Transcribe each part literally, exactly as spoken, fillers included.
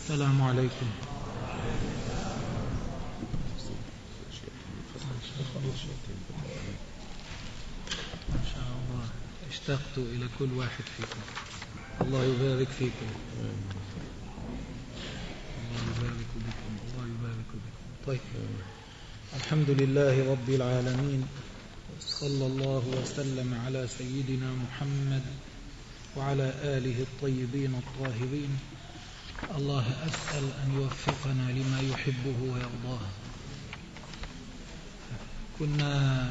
السلام عليكم. ما شاء الله اشتقت إلى كل واحد فيكم. الله يبارك فيكم. الله يبارك بكم. الله يبارك بكم. طيب، الحمد لله رب العالمين، صلى الله وسلم على سيدنا محمد وعلى آله الطيبين الطاهرين. الله أسأل أن يوفقنا لما يحبه ويرضاه. كنا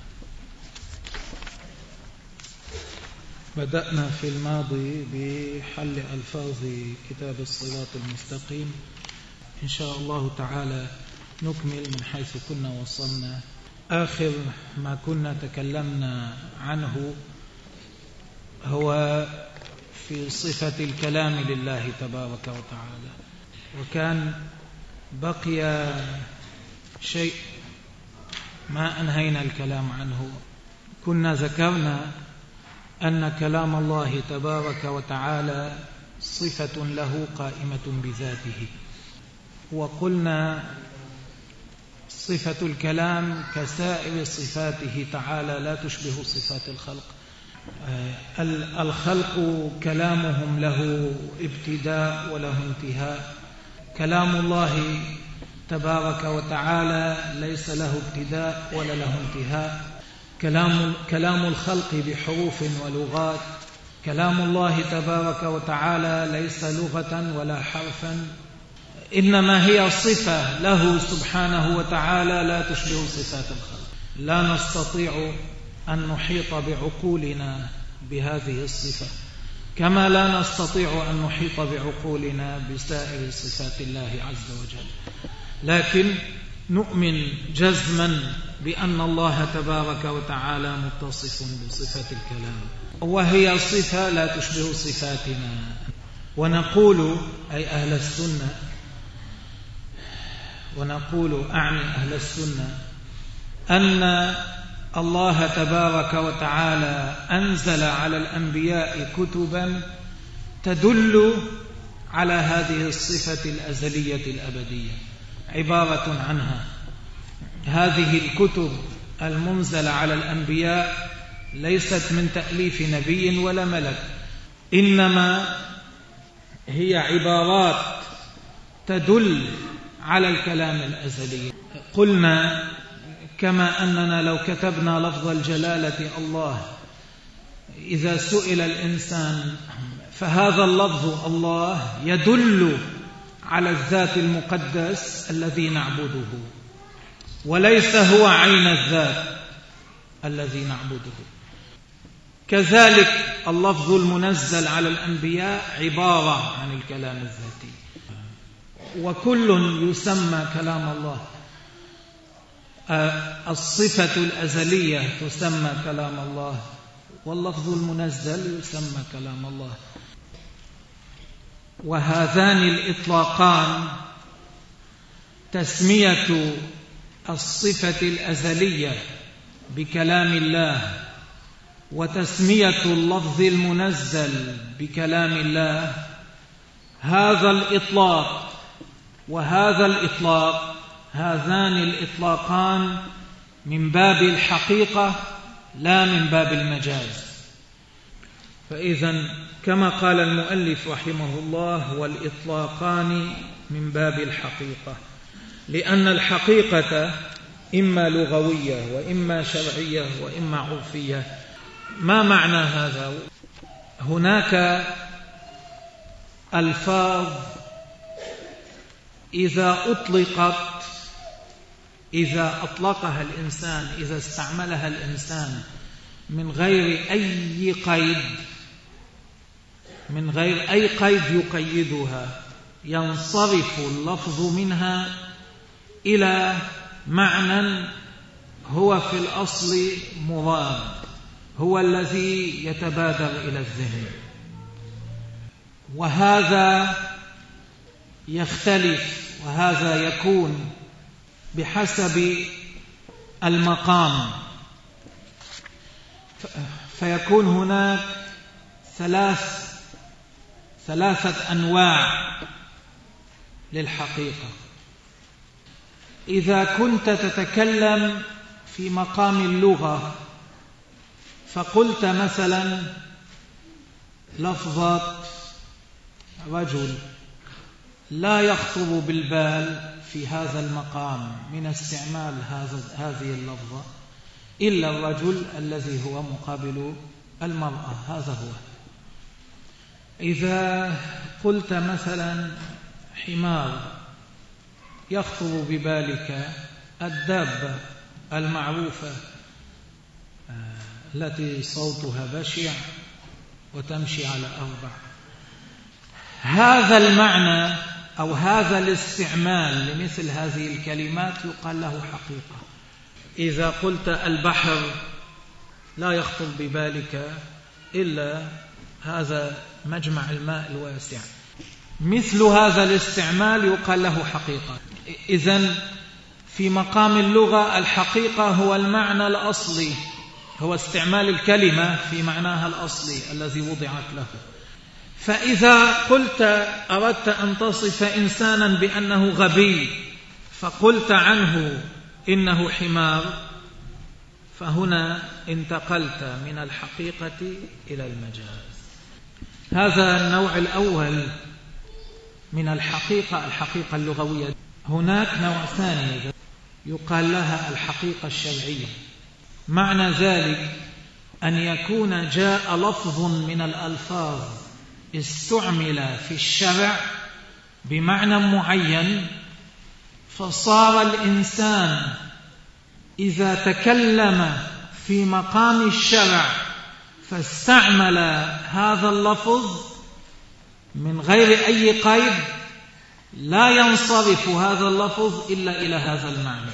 بدأنا في الماضي بحل ألفاظ كتاب الصراط المستقيم. إن شاء الله تعالى نكمل من حيث كنا وصلنا. آخر ما كنا تكلمنا عنه هو في صفة الكلام لله تبارك وتعالى، وكان بقي شيء ما أنهينا الكلام عنه. كنا ذكرنا أن كلام الله تبارك وتعالى صفة له قائمة بذاته، وقلنا صفة الكلام كسائر صفاته تعالى لا تشبه صفات الخلق. الخلق كلامهم له ابتداء وله انتهاء، كلام الله تبارك وتعالى ليس له ابتداء ولا له انتهاء. كلام كلام الخلق بحروف ولغات، كلام الله تبارك وتعالى ليس لغة ولا حرفا، إنما هي صفة له سبحانه وتعالى لا تشبه صفات الخلق. لا نستطيع أن نحيط بعقولنا بهذه الصفة، كما لا نستطيع أن نحيط بعقولنا بسائر صفات الله عز وجل، لكن نؤمن جزما بأن الله تبارك وتعالى متصف بصفة الكلام، وهي صفة لا تشبه صفاتنا. ونقول أي أهل السنة، ونقول أعني أهل السنة، أن الله تبارك وتعالى أنزل على الأنبياء كتبا تدل على هذه الصفة الأزلية الأبدية، عبارة عنها. هذه الكتب المنزلة على الأنبياء ليست من تأليف نبي ولا ملك، إنما هي عبارات تدل على الكلام الأزلي. قلنا كما أننا لو كتبنا لفظ الجلالة الله إذا سئل الإنسان فهذا اللفظ الله يدل على الذات المقدس الذي نعبده، وليس هو عين الذات الذي نعبده. كذلك اللفظ المنزل على الأنبياء عبارة عن الكلام الذاتي، وكل يسمى كلام الله. الصفة الأزلية تسمى كلام الله، واللفظ المنزل يسمى كلام الله. وهذان الإطلاقان، تسمية الصفة الأزلية بكلام الله وتسمية اللفظ المنزل بكلام الله، هذا الإطلاق وهذا الإطلاق، هذان الإطلاقان من باب الحقيقة لا من باب المجاز. فإذا كما قال المؤلف رحمه الله: والإطلاقان من باب الحقيقة، لأن الحقيقة إما لغوية وإما شرعية وإما عرفية. ما معنى هذا؟ هناك ألفاظ إذا أطلقت، إذا أطلقها الإنسان، إذا استعملها الإنسان من غير أي قيد، من غير أي قيد يقيدها، ينصرف اللفظ منها إلى معنى هو في الأصل مراد، هو الذي يتبادر إلى الذهن. وهذا يختلف، وهذا يكون بحسب المقام. فيكون هناك ثلاث ثلاثة أنواع للحقيقة. إذا كنت تتكلم في مقام اللغة فقلت مثلا لفظة رجل، لا يخطر بالبال في هذا المقام من استعمال هذه اللفظة إلا الرجل الذي هو مقابل المرأة، هذا هو. إذا قلت مثلا حمار، يخطر ببالك الدابة المعروفة التي صوتها بشع وتمشي على أربع. هذا المعنى أو هذا الاستعمال لمثل هذه الكلمات يقال له حقيقة. إذا قلت البحر، لا يخطر ببالك إلا هذا مجمع الماء الواسع. مثل هذا الاستعمال يقال له حقيقة. إذن في مقام اللغة الحقيقة هو المعنى الأصلي، هو استعمال الكلمة في معناها الأصلي الذي وضعت له. فإذا قلت أردت أن تصف إنسانا بأنه غبي فقلت عنه إنه حمار، فهنا انتقلت من الحقيقة إلى المجاز. هذا النوع الأول من الحقيقة، الحقيقة اللغوية. هناك نوع ثاني يقال لها الحقيقة الشرعية. معنى ذلك أن يكون جاء لفظ من الألفاظ استعمل في الشرع بمعنى معين، فصار الإنسان إذا تكلم في مقام الشرع فاستعمل هذا اللفظ من غير أي قيد، لا ينصرف هذا اللفظ إلا إلى هذا المعنى.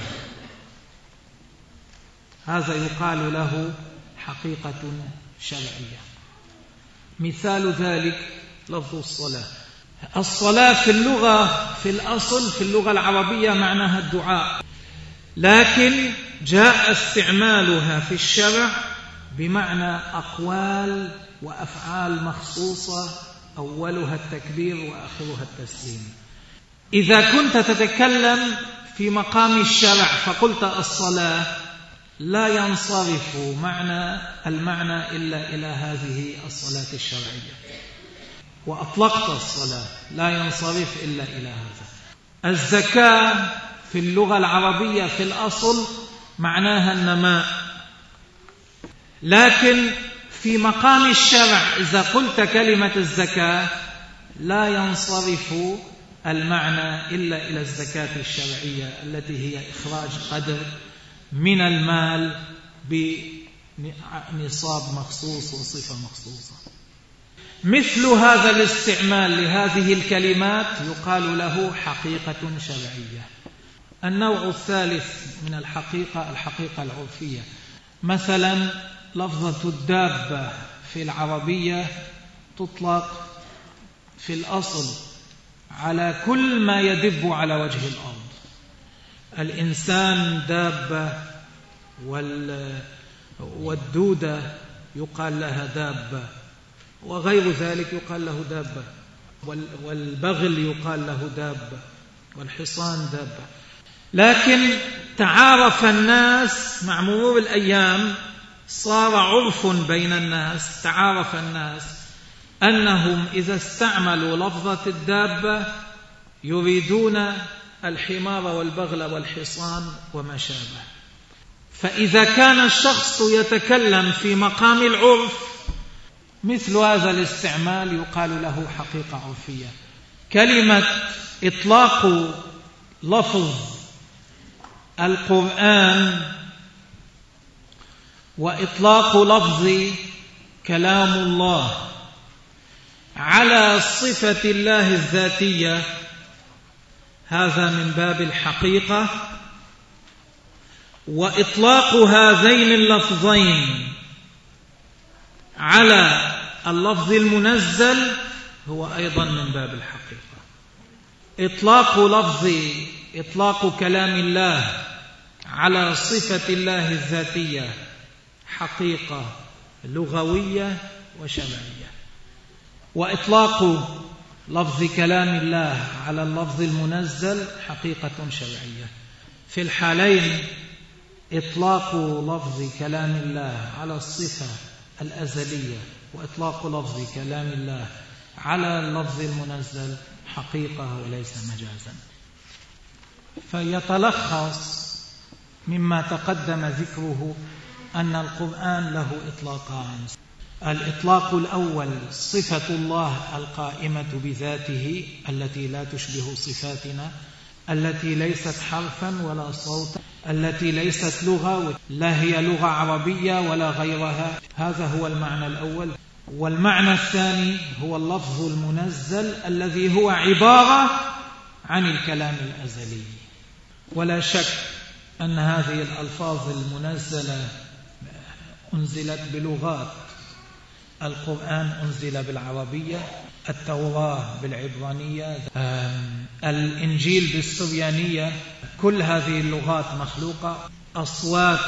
هذا يقال له حقيقة شرعية. مثال ذلك لفظ الصلاة. الصلاة في اللغة في الأصل في اللغة العربية معناها الدعاء، لكن جاء استعمالها في الشرع بمعنى أقوال وأفعال مخصوصة، أولها التكبير وآخرها التسليم. إذا كنت تتكلم في مقام الشرع فقلت الصلاة، لا ينصرف معنى المعنى إلا إلى هذه الصلاة الشرعية، وأطلقت الصلاة لا ينصرف إلا إلى هذا. الزكاة في اللغة العربية في الأصل معناها النماء، لكن في مقام الشرع إذا قلت كلمة الزكاة لا ينصرف المعنى إلا إلى الزكاة الشرعية التي هي إخراج قدر من المال بنصاب مخصوص وصفة مخصوصة. مثل هذا الاستعمال لهذه الكلمات يقال له حقيقة شرعية. النوع الثالث من الحقيقة الحقيقة العرفية. مثلا لفظة الدابة في العربية تطلق في الأصل على كل ما يدب على وجه الأرض. الإنسان دابة، والدودة يقال لها دابة، وغير ذلك يقال له دابة، والبغل يقال له دابة، والحصان دابة. لكن تعارف الناس مع مرور الأيام، صار عرف بين الناس، تعارف الناس أنهم إذا استعملوا لفظة الدابة يريدون الحمار والبغل والحصان وما شابه. فإذا كان الشخص يتكلم في مقام العرف مثل هذا الاستعمال يقال له حقيقة عرفية. كلمة إطلاق لفظ القرآن وإطلاق لفظ كلام الله على صفة الله الذاتية هذا من باب الحقيقة، وإطلاق هذين اللفظين على اللفظ المنزل هو أيضا من باب الحقيقة. إطلاق لفظ إطلاق كلام الله على صفة الله الذاتية حقيقة لغوية وشرعية، وإطلاق لفظ كلام الله على اللفظ المنزل حقيقة شرعية. في الحالين إطلاق لفظ كلام الله على الصفة الأزلية وإطلاق لفظ كلام الله على اللفظ المنزل حقيقة وليس مجازا. فيتلخص مما تقدم ذكره أن القرآن له إطلاقان. الإطلاق الأول صفة الله القائمة بذاته التي لا تشبه صفاتنا، التي ليست حرفا ولا صوتا، التي ليست لغة، لا هي لغة عربية ولا غيرها. هذا هو المعنى الأول. والمعنى الثاني هو اللفظ المنزل الذي هو عبارة عن الكلام الأزلي. ولا شك أن هذه الألفاظ المنزلة أنزلت بلغات. القرآن أنزل بالعربية، التوراة بالعبرانية، الإنجيل بالسريانية. كل هذه اللغات مخلوقة. أصوات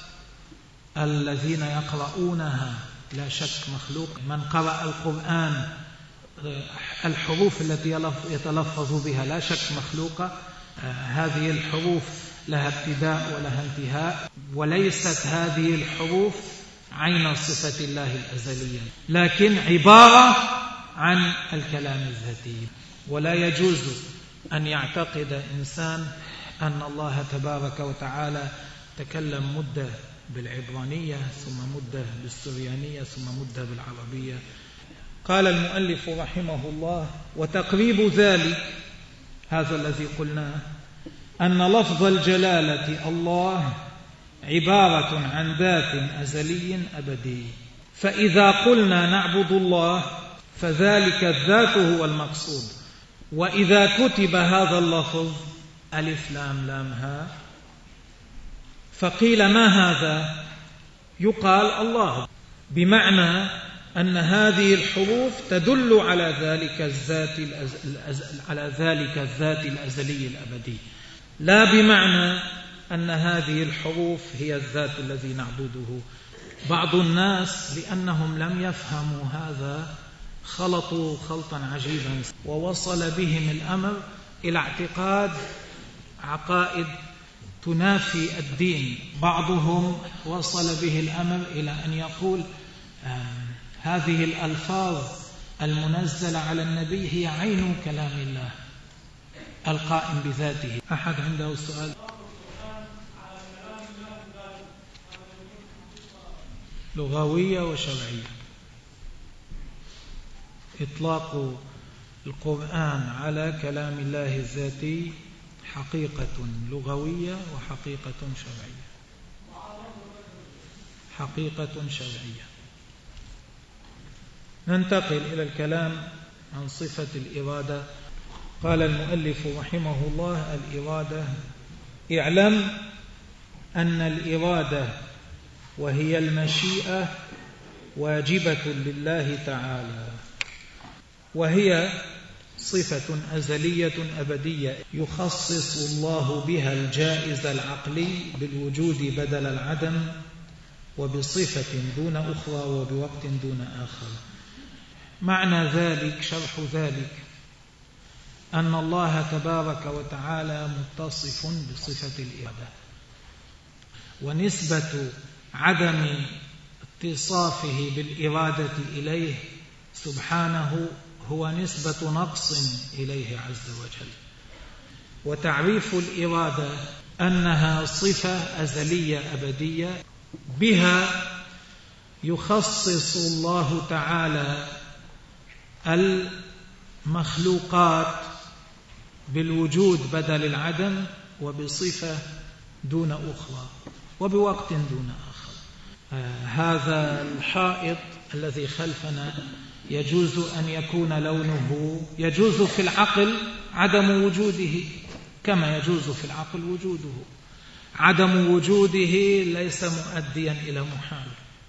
الذين يقرؤونها لا شك مخلوق. من قرأ القرآن الحروف التي يتلفظ بها لا شك مخلوقة. هذه الحروف لها ابتداء ولها انتهاء، وليست هذه الحروف عين صفة الله الأزلية، لكن عبارة عن الكلام الذاتي. ولا يجوز أن يعتقد إنسان أن الله تبارك وتعالى تكلم مدة بالعبرانية ثم مدة بالسريانية ثم مدة بالعربية. قال المؤلف رحمه الله: وتقريب ذلك، هذا الذي قلناه، أن لفظ الجلالة الله عبارة عن ذات أزلي أبدي. فإذا قلنا نعبد الله فذلك الذات هو المقصود. وإذا كتب هذا اللفظ ألف لام لام ها فقيل ما هذا؟ يقال الله، بمعنى أن هذه الحروف تدل على ذلك الذات الأز... على ذلك الذات الأزلي الأبدي، لا بمعنى أن هذه الحروف هي الذات الذي نعبده. بعض الناس لأنهم لم يفهموا هذا خلطوا خلطا عجيبا، ووصل بهم الأمر إلى اعتقاد عقائد تنافي الدين. بعضهم وصل به الأمر إلى أن يقول هذه الألفاظ المنزلة على النبي هي عين كلام الله القائم بذاته. أحد عنده سؤال؟ لغوية وشرعية. إطلاق القرآن على كلام الله الذاتي حقيقة لغوية وحقيقة شرعية. حقيقة شرعية. ننتقل إلى الكلام عن صفة الإرادة. قال المؤلف رحمه الله: الإرادة. اعلم أن الإرادة وهي المشيئة واجبة لله تعالى، وهي صفة أزلية أبدية يخصص الله بها الجائز العقلي بالوجود بدل العدم، وبصفة دون أخرى وبوقت دون آخر. معنى ذلك، شرح ذلك، أن الله تبارك وتعالى متصف بصفة الإرادة، ونسبة عدم اتصافه بالإرادة إليه سبحانه هو نسبة نقص إليه عز وجل. وتعريف الإرادة أنها صفة أزلية أبدية بها يخصص الله تعالى المخلوقات بالوجود بدل العدم، وبصفة دون أخرى وبوقت دون آخر. آه هذا الحائط الذي خلفنا يجوز أن يكون لونه، يجوز في العقل عدم وجوده كما يجوز في العقل وجوده. عدم وجوده ليس مؤديا إلى محال،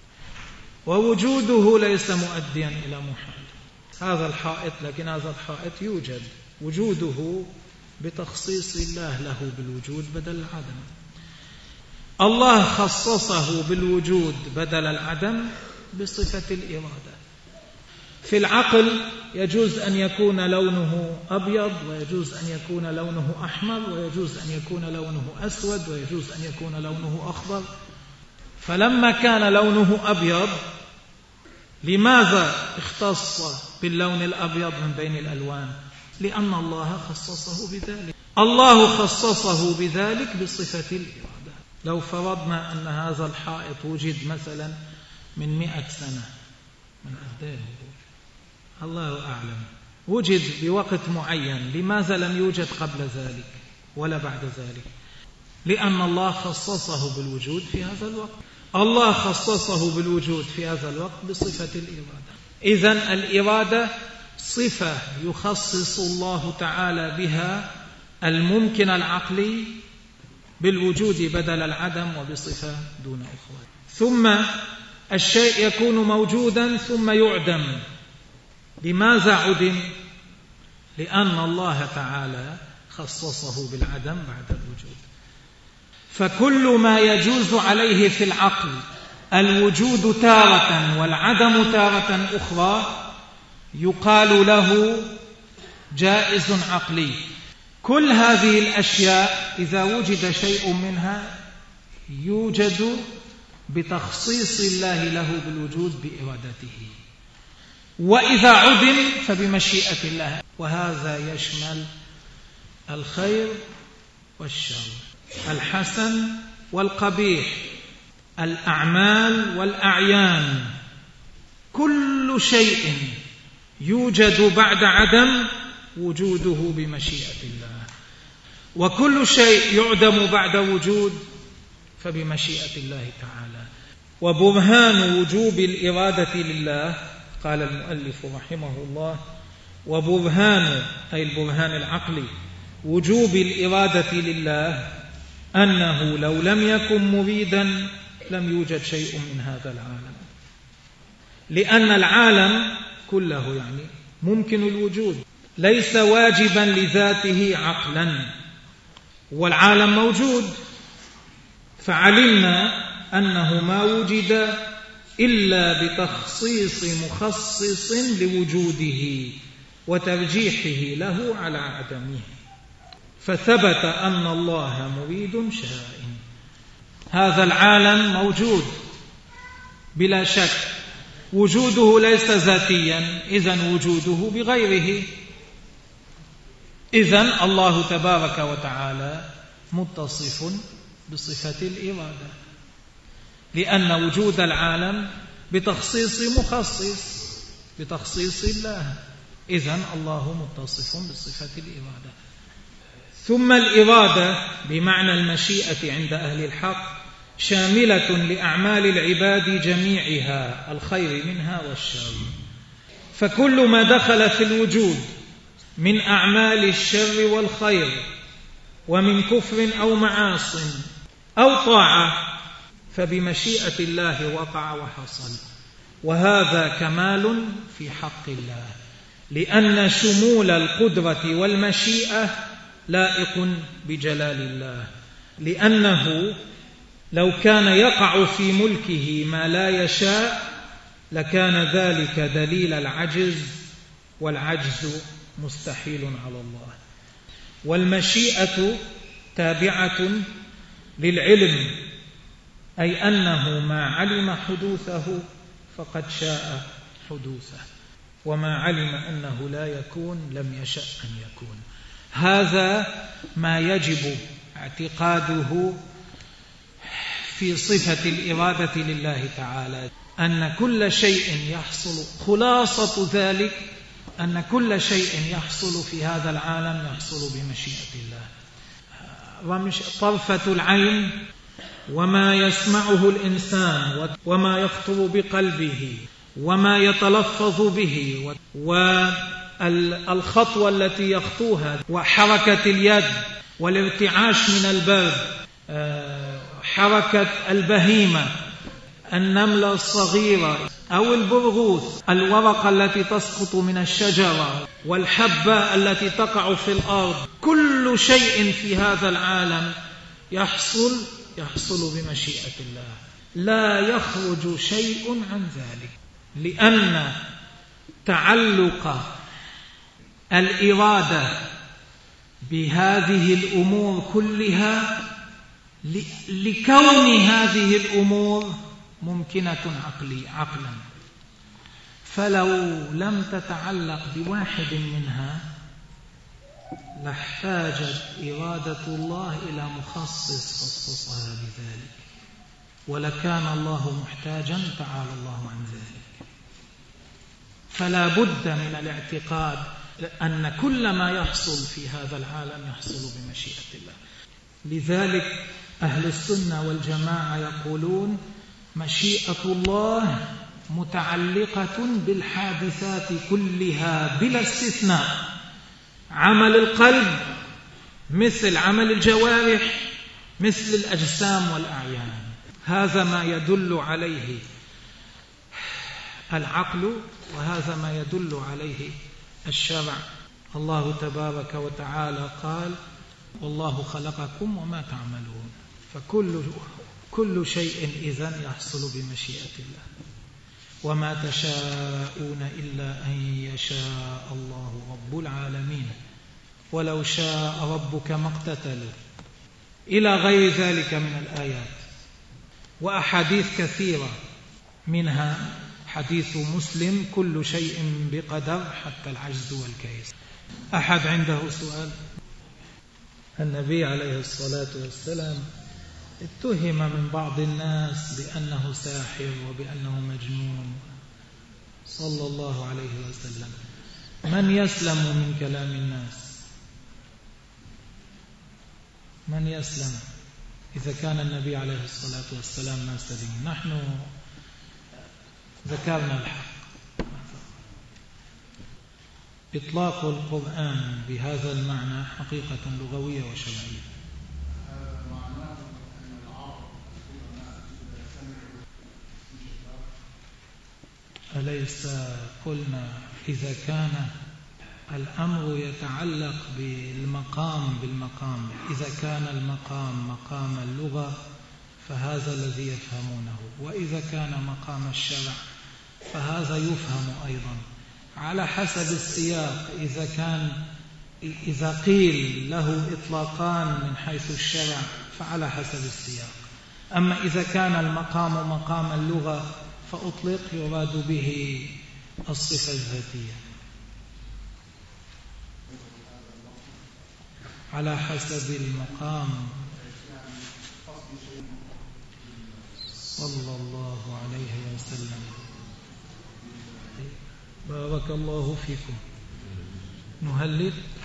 ووجوده ليس مؤديا إلى محال. هذا الحائط، لكن هذا الحائط يوجد وجوده بتخصيص الله له بالوجود بدل العدم. الله خصصه بالوجود بدل العدم بصفة الإرادة. في العقل يجوز أن يكون لونه أبيض، ويجوز أن يكون لونه أحمر، ويجوز أن يكون لونه أسود، ويجوز أن يكون لونه أخضر. فلما كان لونه أبيض، لماذا اختص باللون الأبيض من بين الألوان؟ لأن الله خصصه بذلك. الله خصصه بذلك بصفة الإرادة. لو فرضنا أن هذا الحائط وجد مثلا من مئة سنة، من أهداه الله أعلم، وجد بوقت معين، لماذا لم يوجد قبل ذلك ولا بعد ذلك؟ لأن الله خصصه بالوجود في هذا الوقت. الله خصصه بالوجود في هذا الوقت بصفة الإرادة. إذن الإرادة صفة يخصص الله تعالى بها الممكن العقلي بالوجود بدل العدم وبصفة دون أخرى. ثم الشيء يكون موجودا ثم يعدم. لماذا عدم؟ لأن الله تعالى خصصه بالعدم بعد الوجود. فكل ما يجوز عليه في العقل الوجود تارة والعدم تارة أخرى يقال له جائز عقلي. كل هذه الأشياء إذا وجد شيء منها يوجد بتخصيص الله له بالوجود بإرادته، وإذا عدم فبمشيئة الله. وهذا يشمل الخير والشر، الحسن والقبيح، الأعمال والأعيان. كل شيء يوجد بعد عدم وجوده بمشيئة الله، وكل شيء يعدم بعد وجود فبمشيئة الله تعالى. وبرهان وجوب الإرادة لله، قال المؤلف رحمه الله: وبرهان، أي البرهان العقلي، وجوب الإرادة لله أنه لو لم يكن مريدا لم يوجد شيء من هذا العالم، لأن العالم كله يعني ممكن الوجود، ليس واجبا لذاته عقلا، والعالم موجود. فعلمنا أنه ما وجد إلا بتخصيص مخصص لوجوده وترجيحه له على عدمه، فثبت أن الله مريد شائن. هذا العالم موجود بلا شك، وجوده ليس ذاتيا، إذن وجوده بغيره. إذن الله تبارك وتعالى متصف بصفة الإرادة، لأن وجود العالم بتخصيص مخصص، بتخصيص الله. إذن الله متصف بصفة الإرادة. ثم الإرادة بمعنى المشيئة عند أهل الحق شاملة لأعمال العباد جميعها، الخير منها والشر. فكل ما دخل في الوجود من أعمال الشر والخير، ومن كفر أو معاصٍ أو طاعة، فبمشيئة الله وقع وحصل. وهذا كمال في حق الله، لأن شمول القدرة والمشيئة لائق بجلال الله، لأنه لو كان يقع في ملكه ما لا يشاء لكان ذلك دليل العجز، والعجز مستحيل على الله. والمشيئة تابعة للعلم، أي أنه ما علم حدوثه فقد شاء حدوثه، وما علم أنه لا يكون لم يشأ أن يكون. هذا ما يجب اعتقاده في صفة الإرادة لله تعالى، أن كل شيء يحصل، خلاصة ذلك أن كل شيء يحصل في هذا العالم يحصل بمشيئة الله. ومش طرفة العين، وما يسمعه الإنسان، وما يخطر بقلبه، وما يتلفظ به، والخطوة التي يخطوها، وحركة اليد، والارتعاش من البرد، حركة البهيمة، النملة الصغيرة أو البرغوث، الورقة التي تسقط من الشجرة، والحبة التي تقع في الأرض، كل شيء في هذا العالم يحصل يحصل بمشيئة الله، لا يخرج شيء عن ذلك، لأن تعلق الإرادة بهذه الأمور كلها لكون هذه الأمور ممكنة عقلي عقلا، فلو لم تتعلق بواحد منها لاحتاجت إرادة الله إلى مخصص خصصها بذلك، ولكان الله محتاجا تعالى الله عن ذلك. فلا بد من الاعتقاد أن كل ما يحصل في هذا العالم يحصل بمشيئة الله. لذلك أهل السنة والجماعة يقولون مشيئة الله متعلقة بالحادثات كلها بلا استثناء، عمل القلب مثل عمل الجوارح مثل الأجسام والأعيان. هذا ما يدل عليه العقل، وهذا ما يدل عليه الشرع. الله تبارك وتعالى قال: والله خلقكم وما تعملون. فكل كل شيء إذن يحصل بمشيئة الله. وما تشاءون إلا أن يشاء الله رب العالمين ولو شاء ربك ما اقتتلوا، إلى غير ذلك من الآيات وأحاديث كثيرة، منها حديث مسلم: كل شيء بقدر حتى العجز والكيس. أحد عنده سؤال؟ النبي عليه الصلاة والسلام اتهم من بعض الناس بأنه ساحر وبأنه مجنون صلى الله عليه وسلم. من يسلم من كلام الناس؟ من يسلم إذا كان النبي عليه الصلاة والسلام ما سلم؟ نحن ذكرنا الحق. إطلاق القرآن بهذا المعنى حقيقة لغوية وشرعية. أليس قلنا إذا كان الأمر يتعلق بالمقام بالمقام، إذا كان المقام مقام اللغة فهذا الذي يفهمونه، وإذا كان مقام الشرع فهذا يفهم أيضا على حسب السياق. إذا كان إذا قيل له إطلاقان من حيث الشرع فعلى حسب السياق. أما إذا كان المقام مقام اللغة فأطلق يراد به الصفة الذاتية على حسب المقام. صلى الله عليه وسلم. بارك الله فيكم. نهلل.